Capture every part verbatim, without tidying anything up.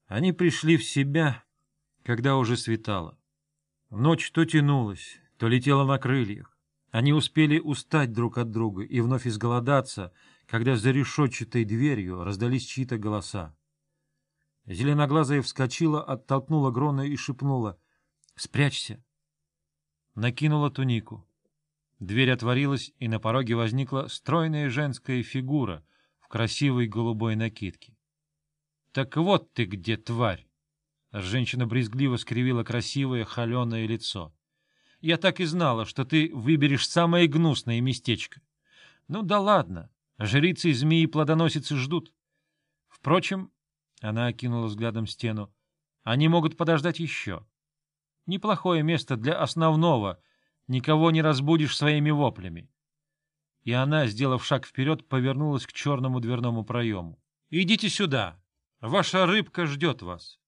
Они пришли в себя, когда уже светало. Ночь то тянулась, то летела на крыльях. Они успели устать друг от друга и вновь изголодаться, когда за решетчатой дверью раздались чьи-то голоса. Зеленоглазая вскочила, оттолкнула Грона и шепнула: «Спрячься!» Накинула тунику. Дверь отворилась, и на пороге возникла стройная женская фигура в красивой голубой накидке. — Так вот ты где, тварь! Женщина брезгливо скривила красивое холеное лицо. — Я так и знала, что ты выберешь самое гнусное местечко. Ну да ладно, жрицы и змеи-плодоносицы ждут. Впрочем, она окинула взглядом стену, они могут подождать еще. Неплохое место для основного, никого не разбудишь своими воплями. И она, сделав шаг вперед, повернулась к черному дверному проему. — Идите сюда, ваша рыбка ждет вас.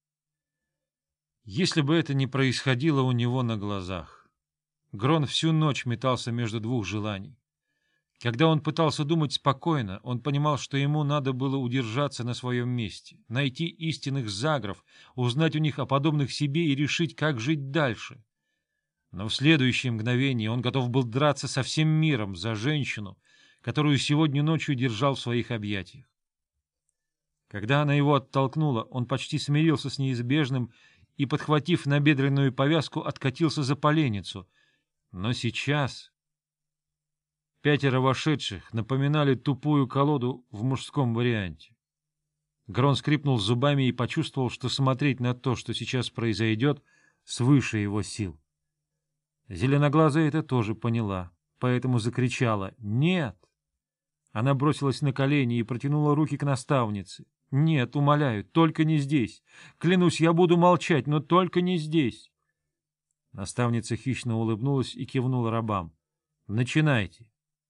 Если бы это не происходило у него на глазах. Грон всю ночь метался между двух желаний. Когда он пытался думать спокойно, он понимал, что ему надо было удержаться на своем месте, найти истинных загров, узнать у них о подобных себе и решить, как жить дальше. Но в следующее мгновение он готов был драться со всем миром за женщину, которую сегодня ночью держал в своих объятиях. Когда она его оттолкнула, он почти смирился с неизбежным и, подхватив набедренную повязку, откатился за поленницу. Но сейчас пятеро вошедших напоминали тупую колоду в мужском варианте. Грон скрипнул зубами и почувствовал, что смотреть на то, что сейчас произойдет, свыше его сил. Зеленоглазая это тоже поняла, поэтому закричала «Нет!». Она бросилась на колени и протянула руки к наставнице. «Нет, умоляю, только не здесь. Клянусь, я буду молчать, но только не здесь». Наставница хищно улыбнулась и кивнула рабам. «Начинайте».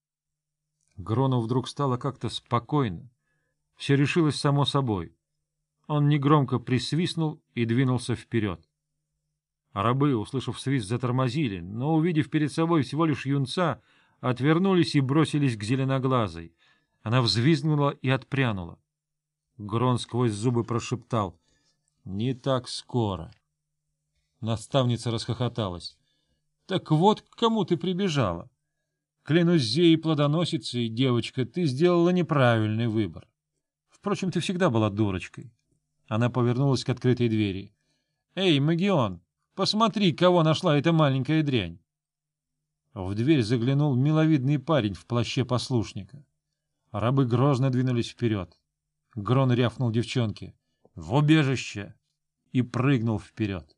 Грону вдруг стало как-то спокойно. Все решилось само собой. Он негромко присвистнул и двинулся вперед. Рабы, услышав свист, затормозили, но, увидев перед собой всего лишь юнца, отвернулись и бросились к зеленоглазой. Она взвизгнула и отпрянула. Грон сквозь зубы прошептал: «Не так скоро». Наставница расхохоталась. «Так вот к кому ты прибежала. Клянусь зеей плодоносицей, девочка, ты сделала неправильный выбор. Впрочем, ты всегда была дурочкой». Она повернулась к открытой двери. «Эй, Магион, посмотри, кого нашла эта маленькая дрянь». В дверь заглянул миловидный парень в плаще послушника. Рабы грозно двинулись вперед. Грон рявкнул девчонке: «В убежище!» и прыгнул вперед.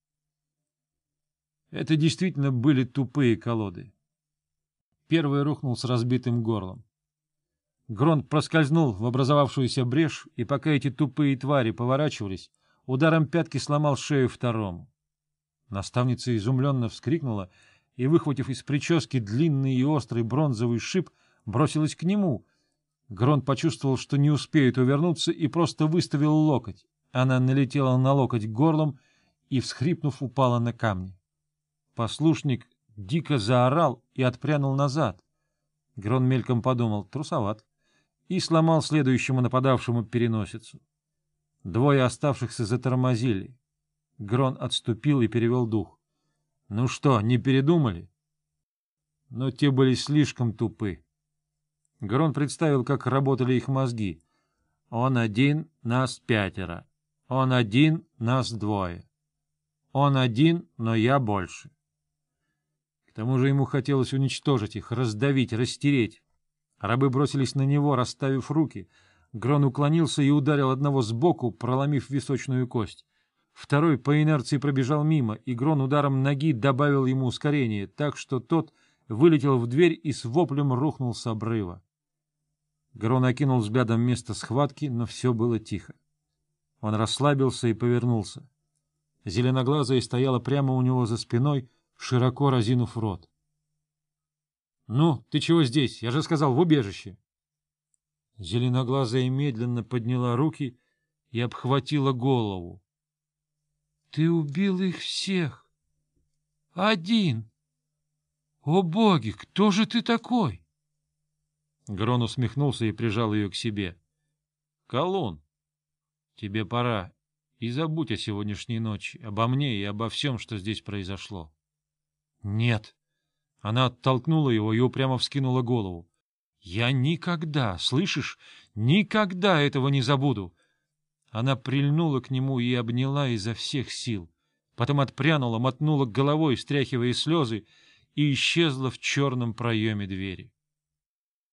Это действительно были тупые колоды. Первый рухнул с разбитым горлом. Грон проскользнул в образовавшуюся брешь, и пока эти тупые твари поворачивались, ударом пятки сломал шею второму. Наставница изумленно вскрикнула и, выхватив из прически длинный и острый бронзовый шип, бросилась к нему. Грон почувствовал, что не успеет увернуться, и просто выставил локоть. Она налетела на локоть горлом и, всхрипнув, упала на камни. Послушник дико заорал и отпрянул назад. Грон мельком подумал: трусоват, и сломал следующему нападавшему переносицу. Двое оставшихся затормозили. Грон отступил и перевел дух. Ну что, не передумали? Но те были слишком тупы. Грон представил, как работали их мозги. Он один, нас пятеро. Он один, нас двое. Он один, но я больше. К тому же ему хотелось уничтожить их, раздавить, растереть. Рабы бросились на него, расставив руки. Грон уклонился и ударил одного сбоку, проломив височную кость. Второй по инерции пробежал мимо, и Грон ударом ноги добавил ему ускорение, так что тот вылетел в дверь и с воплем рухнул с обрыва. Грон окинул взглядом место схватки, но все было тихо. Он расслабился и повернулся. Зеленоглазая стояла прямо у него за спиной, широко разинув рот. — Ну, ты чего здесь? Я же сказал, в убежище. Зеленоглазая медленно подняла руки и обхватила голову. — Ты убил их всех. Один. О боги, кто же ты такой? Грон усмехнулся и прижал ее к себе. — Колун, тебе пора. и забудь о сегодняшней ночи, обо мне и обо всем, что здесь произошло. — Нет. Она оттолкнула его и упрямо вскинула голову. — Я никогда, слышишь, никогда этого не забуду. Она прильнула к нему и обняла изо всех сил. Потом отпрянула, мотнула головой, стряхивая слезы, и исчезла в черном проеме двери.